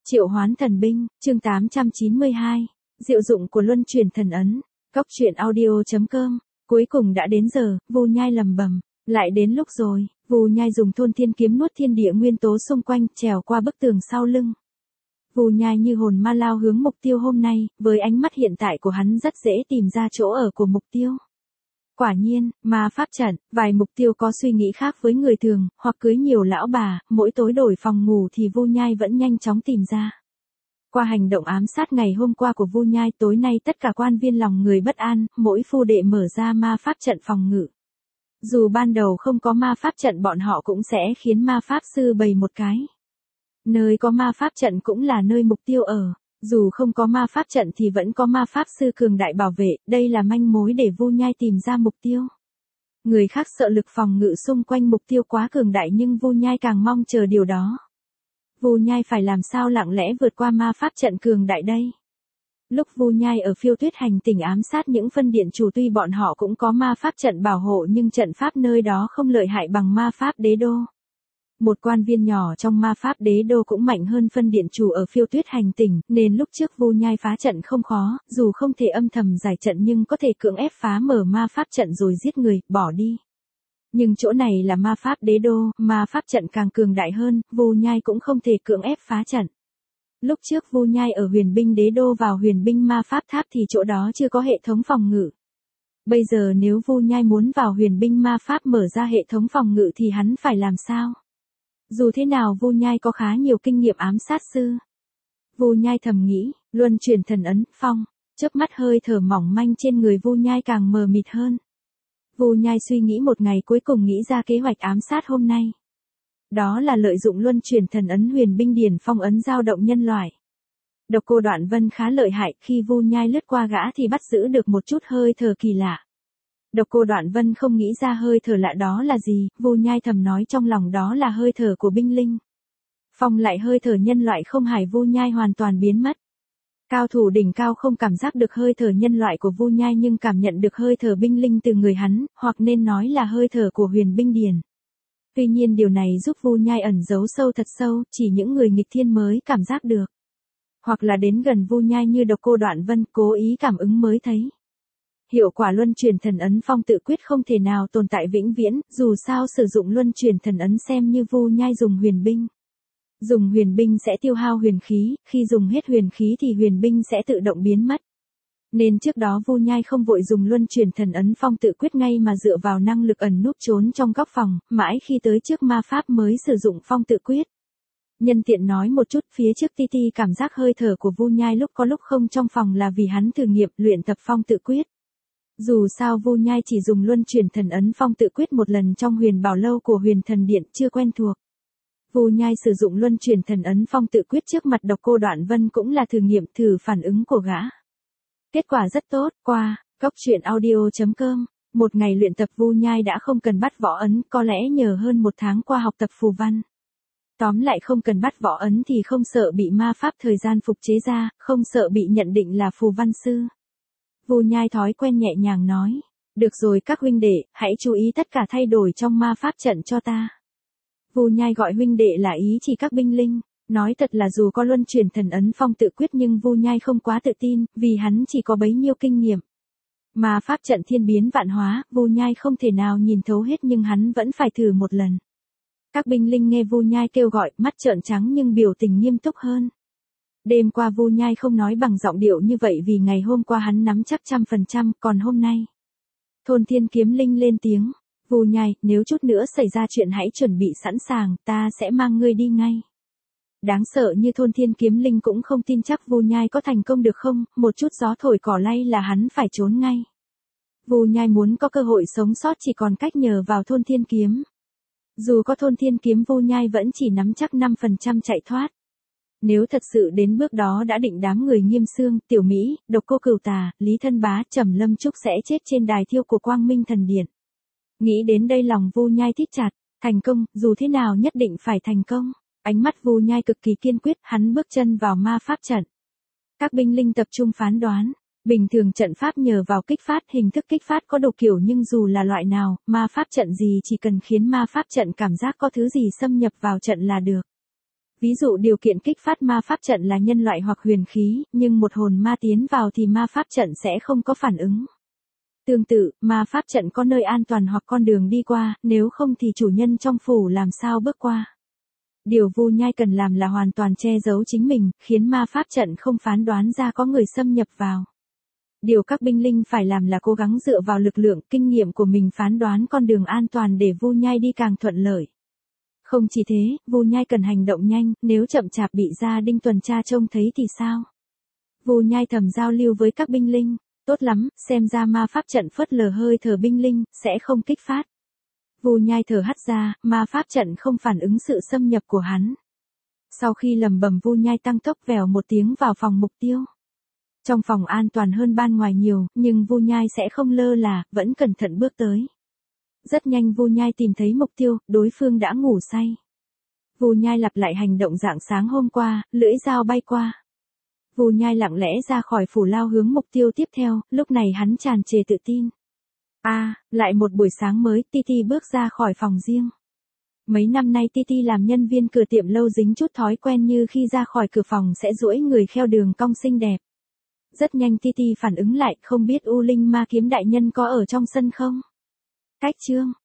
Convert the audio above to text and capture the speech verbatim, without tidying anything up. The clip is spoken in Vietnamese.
Triệu hoán thần binh, chương tám trăm chín mươi hai. Diệu dụng của luân chuyển thần ấn. Cốc truyện audio chấm com. Cuối cùng đã đến giờ, Vu Nhai lầm bầm, lại đến lúc rồi. Vu Nhai dùng thôn thiên kiếm nuốt thiên địa nguyên tố xung quanh, trèo qua bức tường sau lưng. Vu Nhai như hồn ma lao hướng mục tiêu hôm nay, với ánh mắt hiện tại của hắn rất dễ tìm ra chỗ ở của mục tiêu. Quả nhiên, ma pháp trận, vài mục tiêu có suy nghĩ khác với người thường, hoặc cưới nhiều lão bà, mỗi tối đổi phòng ngủ thì Vu Nhai vẫn nhanh chóng tìm ra. Qua hành động ám sát ngày hôm qua của Vu Nhai, tối nay tất cả quan viên lòng người bất an, mỗi phu đệ mở ra ma pháp trận phòng ngự. Dù ban đầu không có ma pháp trận bọn họ cũng sẽ khiến ma pháp sư bày một cái. Nơi có ma pháp trận cũng là nơi mục tiêu ở. Dù không có ma pháp trận thì vẫn có ma pháp sư cường đại bảo vệ, đây là manh mối để Vu Nhai tìm ra mục tiêu. Người khác sợ lực phòng ngự xung quanh mục tiêu quá cường đại nhưng Vu Nhai càng mong chờ điều đó. Vu Nhai phải làm sao lặng lẽ vượt qua ma pháp trận cường đại đây? Lúc Vu Nhai ở Phiêu Tuyết Hành tỉnh ám sát những phân điện chủ, tuy bọn họ cũng có ma pháp trận bảo hộ nhưng trận pháp nơi đó không lợi hại bằng ma pháp đế đô. Một quan viên nhỏ trong ma pháp đế đô cũng mạnh hơn phân điện chủ ở Phiêu Tuyết Hành tỉnh, nên lúc trước Vu Nhai phá trận không khó, dù không thể âm thầm giải trận nhưng có thể cưỡng ép phá mở ma pháp trận rồi giết người, bỏ đi. Nhưng chỗ này là ma pháp đế đô, ma pháp trận càng cường đại hơn, Vu Nhai cũng không thể cưỡng ép phá trận. Lúc trước Vu Nhai ở huyền binh đế đô vào huyền binh ma pháp tháp thì chỗ đó chưa có hệ thống phòng ngự. Bây giờ nếu Vu Nhai muốn vào huyền binh ma pháp mở ra hệ thống phòng ngự thì hắn phải làm sao? Dù thế nào Vu Nhai có khá nhiều kinh nghiệm ám sát sư. Vu Nhai thầm nghĩ, luân chuyển thần ấn, phong, chớp mắt hơi thở mỏng manh trên người Vu Nhai càng mờ mịt hơn. Vu Nhai suy nghĩ một ngày cuối cùng nghĩ ra kế hoạch ám sát hôm nay. Đó là lợi dụng luân chuyển thần ấn huyền binh điển phong ấn dao động nhân loại. Độc Cô Đoạn Vân khá lợi hại, khi Vu Nhai lướt qua gã thì bắt giữ được một chút hơi thở kỳ lạ. Độc Cô Đoạn Vân không nghĩ ra hơi thở lạ đó là gì, Vu Nhai thầm nói trong lòng đó là hơi thở của binh linh. Phong lại hơi thở nhân loại không hài, Vu Nhai hoàn toàn biến mất. Cao thủ đỉnh cao không cảm giác được hơi thở nhân loại của Vu Nhai nhưng cảm nhận được hơi thở binh linh từ người hắn, hoặc nên nói là hơi thở của huyền binh điển. Tuy nhiên điều này giúp Vu Nhai ẩn giấu sâu thật sâu, chỉ những người nghịch thiên mới cảm giác được. Hoặc là đến gần Vu Nhai như Độc Cô Đoạn Vân cố ý cảm ứng mới thấy. Hiệu quả luân chuyển thần ấn phong tự quyết không thể nào tồn tại vĩnh viễn, dù sao sử dụng luân chuyển thần ấn xem như Vu Nhai dùng huyền binh. Dùng huyền binh sẽ tiêu hao huyền khí, khi dùng hết huyền khí thì huyền binh sẽ tự động biến mất. Nên trước đó Vu Nhai không vội dùng luân chuyển thần ấn phong tự quyết ngay mà dựa vào năng lực ẩn núp trốn trong góc phòng, mãi khi tới trước ma pháp mới sử dụng phong tự quyết. Nhân tiện nói một chút, phía trước Ti Ti cảm giác hơi thở của Vu Nhai lúc có lúc không trong phòng là vì hắn thử nghiệm luyện tập phong tự quyết. Dù sao Vu Nhai chỉ dùng luân chuyển thần ấn phong tự quyết một lần trong huyền bảo lâu của huyền thần điện, chưa quen thuộc. Vu Nhai sử dụng luân chuyển thần ấn phong tự quyết trước mặt Độc Cô Đoạn Vân cũng là thử nghiệm thử phản ứng của gã. Kết quả rất tốt, qua, cốc truyện audio chấm com. Một ngày luyện tập Vu Nhai đã không cần bắt võ ấn, có lẽ nhờ hơn một tháng qua học tập phù văn. Tóm lại không cần bắt võ ấn thì không sợ bị ma pháp thời gian phục chế ra, không sợ bị nhận định là phù văn sư. Vu Nhai thói quen nhẹ nhàng nói, được rồi các huynh đệ, hãy chú ý tất cả thay đổi trong ma pháp trận cho ta. Vu Nhai gọi huynh đệ là ý chỉ các binh linh, nói thật là dù có luân chuyển thần ấn phong tự quyết nhưng Vu Nhai không quá tự tin, vì hắn chỉ có bấy nhiêu kinh nghiệm. Ma pháp trận thiên biến vạn hóa, Vu Nhai không thể nào nhìn thấu hết nhưng hắn vẫn phải thử một lần. Các binh linh nghe Vu Nhai kêu gọi, mắt trợn trắng nhưng biểu tình nghiêm túc hơn. Đêm qua Vu Nhai không nói bằng giọng điệu như vậy vì ngày hôm qua hắn nắm chắc trăm phần trăm, còn hôm nay. Thôn Thiên Kiếm Linh lên tiếng, Vu Nhai, nếu chút nữa xảy ra chuyện hãy chuẩn bị sẵn sàng, ta sẽ mang ngươi đi ngay. Đáng sợ như Thôn Thiên Kiếm Linh cũng không tin chắc Vu Nhai có thành công được không, một chút gió thổi cỏ lay là hắn phải trốn ngay. Vu Nhai muốn có cơ hội sống sót chỉ còn cách nhờ vào Thôn Thiên Kiếm. Dù có Thôn Thiên Kiếm Vu Nhai vẫn chỉ nắm chắc năm phần trăm chạy thoát. Nếu thật sự đến bước đó đã định đám người Nghiêm Xương, Tiểu Mỹ, Độc Cô Cửu Tà, Lý Thân Bá, Trầm Lâm Trúc sẽ chết trên đài thiêu của Quang Minh Thần Điện. Nghĩ đến đây lòng Vu Nhai thít chặt, thành công, dù thế nào nhất định phải thành công. Ánh mắt Vu Nhai cực kỳ kiên quyết, hắn bước chân vào ma pháp trận. Các binh linh tập trung phán đoán, bình thường trận pháp nhờ vào kích phát, hình thức kích phát có đủ kiểu nhưng dù là loại nào, ma pháp trận gì chỉ cần khiến ma pháp trận cảm giác có thứ gì xâm nhập vào trận là được. Ví dụ điều kiện kích phát ma pháp trận là nhân loại hoặc huyền khí, nhưng một hồn ma tiến vào thì ma pháp trận sẽ không có phản ứng. Tương tự, ma pháp trận có nơi an toàn hoặc con đường đi qua, nếu không thì chủ nhân trong phủ làm sao bước qua. Điều Vu Nhai cần làm là hoàn toàn che giấu chính mình, khiến ma pháp trận không phán đoán ra có người xâm nhập vào. Điều các binh linh phải làm là cố gắng dựa vào lực lượng, kinh nghiệm của mình phán đoán con đường an toàn để Vu Nhai đi càng thuận lợi. Không chỉ thế, Vu Nhai cần hành động nhanh, nếu chậm chạp bị gia đình tuần tra trông thấy thì sao? Vu Nhai thầm giao lưu với các binh linh, tốt lắm, xem ra ma pháp trận phớt lờ hơi thở binh linh, sẽ không kích phát. Vu Nhai thở hắt ra, ma pháp trận không phản ứng sự xâm nhập của hắn. Sau khi lầm bầm Vu Nhai tăng tốc vèo một tiếng vào phòng mục tiêu. Trong phòng an toàn hơn ban ngoài nhiều, nhưng Vu Nhai sẽ không lơ là, vẫn cẩn thận bước tới. Rất nhanh Vu Nhai tìm thấy mục tiêu, đối phương đã ngủ say. Vu Nhai lặp lại hành động rạng sáng hôm qua, lưỡi dao bay qua. Vu Nhai lặng lẽ ra khỏi phủ lao hướng mục tiêu tiếp theo, lúc này hắn tràn trề tự tin. A, à, lại một buổi sáng mới, Titi bước ra khỏi phòng riêng. Mấy năm nay Titi làm nhân viên cửa tiệm lâu dính chút thói quen như khi ra khỏi cửa phòng sẽ duỗi người kheo đường cong xinh đẹp. Rất nhanh Titi phản ứng lại, không biết U Linh Ma Kiếm đại nhân có ở trong sân không? Cách chương